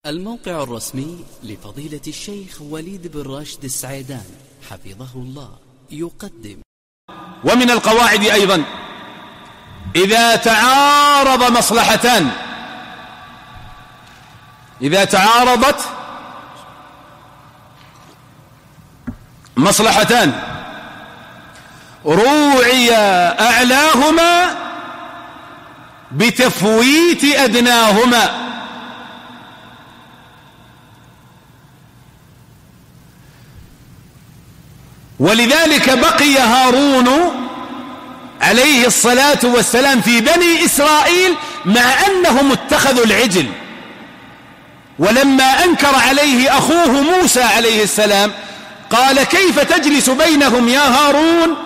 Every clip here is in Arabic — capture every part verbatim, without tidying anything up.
الموقع الرسمي لفضيلة الشيخ وليد بن راشد السعيدان حفظه الله يقدم. ومن القواعد أيضا إذا تعارض مصلحتان إذا تعارضت مصلحتان روعي أعلاهما بتفويت أدناهما. ولذلك بقي هارون عليه الصلاة والسلام في بني إسرائيل مع أنهم اتخذوا العجل، ولما أنكر عليه أخوه موسى عليه السلام قال: كيف تجلس بينهم يا هارون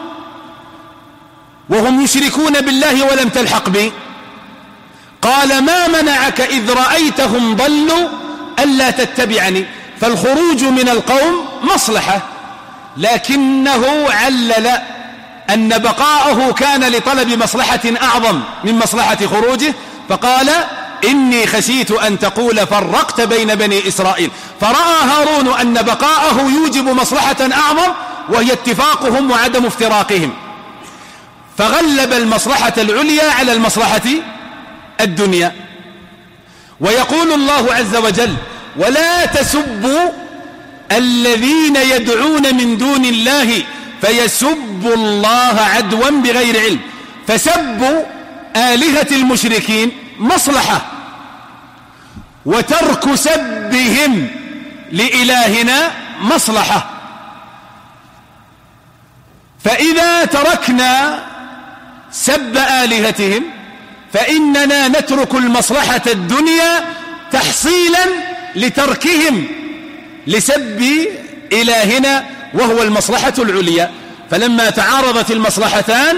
وهم يشركون بالله ولم تلحق بي؟ قال: ما منعك إذ رأيتهم ضلوا ألا تتبعني؟ فالخروج من القوم مصلحة، لكنه علل أن بقاءه كان لطلب مصلحة أعظم من مصلحة خروجه، فقال: إني خشيت أن تقول فرقت بين بني إسرائيل. فرأى هارون أن بقاءه يوجب مصلحة أعظم وهي اتفاقهم وعدم افتراقهم، فغلب المصلحة العليا على المصلحة الدنيا. ويقول الله عز وجل: ولا تسبوا الذين يدعون من دون الله فيسبوا الله عدوا بغير علم. فسبوا آلهة المشركين مصلحة، وترك سبهم لإلهنا مصلحة. فإذا تركنا سب آلهتهم فإننا نترك المصلحة الدنيا تحصيلا لتركهم لسب إلهنا وهو المصلحة العليا. فلما تعارضت المصلحتان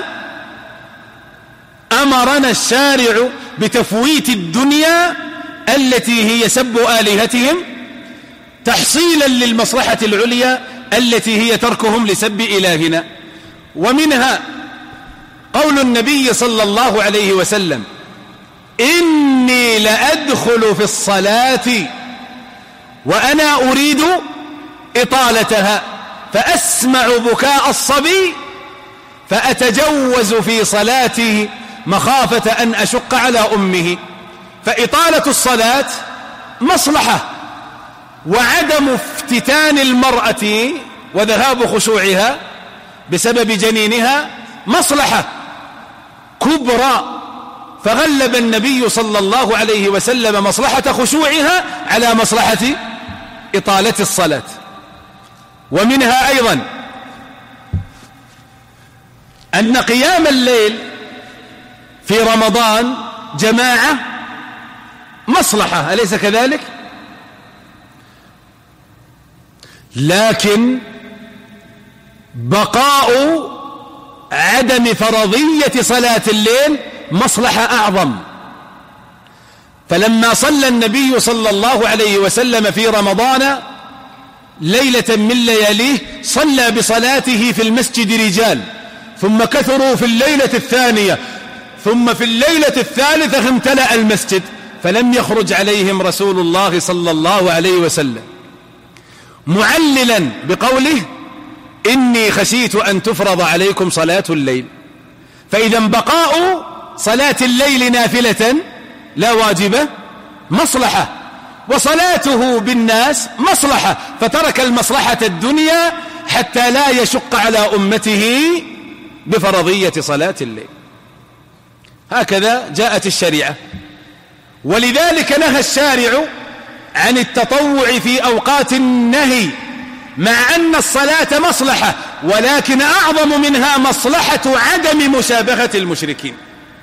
أمرنا الشارع بتفويت الدنيا التي هي سب آلهتهم تحصيلا للمصلحة العليا التي هي تركهم لسب إلهنا. ومنها قول النبي صلى الله عليه وسلم: إني لأدخل في الصلاة وأنا أريد إطالتها فأسمع بكاء الصبي فأتجوز في صلاتي مخافة أن أشق على أمه. فإطالة الصلاة مصلحة، وعدم افتتان المرأة وذهاب خشوعها بسبب جنينها مصلحة كبرى، فغلب النبي صلى الله عليه وسلم مصلحة خشوعها على مصلحة إطالة الصلاة. ومنها أيضا أن قيام الليل في رمضان جماعة مصلحة، أليس كذلك؟ لكن بقاء عدم فرضية صلاة الليل مصلحة أعظم. فلما صلى النبي صلى الله عليه وسلم في رمضان ليلة من لياليه صلى بصلاته في المسجد رجال، ثم كثروا في الليلة الثانية، ثم في الليلة الثالثة امتلأ المسجد، فلم يخرج عليهم رسول الله صلى الله عليه وسلم، معللا بقوله: إني خشيت أن تفرض عليكم صلاة الليل. فإذا بقاء صلاة الليل نافلة لا واجبة مصلحة، وصلاته بالناس مصلحة، فترك المصلحة الدنيا حتى لا يشق على أمته بفرضية صلاة الليل. هكذا جاءت الشريعة. ولذلك نهى الشارع عن التطوع في أوقات النهي، مع أن الصلاة مصلحة، ولكن أعظم منها مصلحة عدم مشابهة المشركين.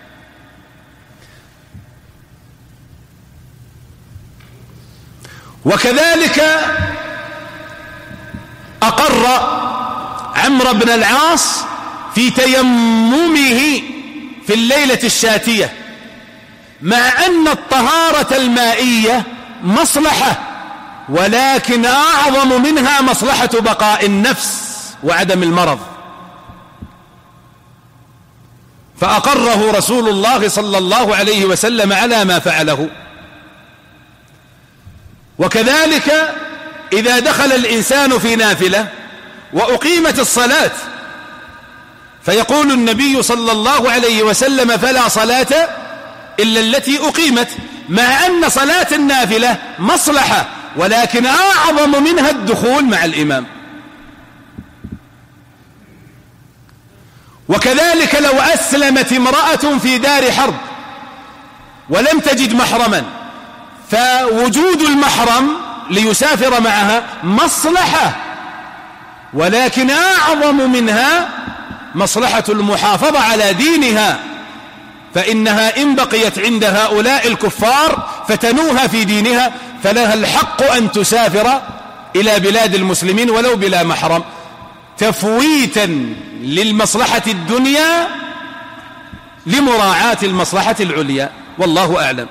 وكذلك أقر عمرو بن العاص في تيممه في الليلة الشاتية، مع أن الطهارة المائية مصلحة، ولكن أعظم منها مصلحة بقاء النفس وعدم المرض. فأقره رسول الله صلى الله عليه وسلم على ما فعله. وكذلك إذا دخل الإنسان في نافلة وأقيمت الصلاة فيقول النبي صلى الله عليه وسلم فلا صلاة إلا التي أقيمت، مع أن صلاة النافلة مصلحة ولكن أعظم منها الدخول مع الإمام. وكذلك لو أسلمت امرأة في دار حرب ولم تجد محرما فوجود المحرم ليسافر معها مصلحة، ولكن أعظم منها مصلحة المحافظة على دينها، فإنها إن بقيت عند هؤلاء الكفار فتنوها في دينها فلها الحق أن تسافر إلى بلاد المسلمين ولو بلا محرم، تفويتا للمصلحة الدنيا لمراعاة المصلحة العليا. والله أعلم.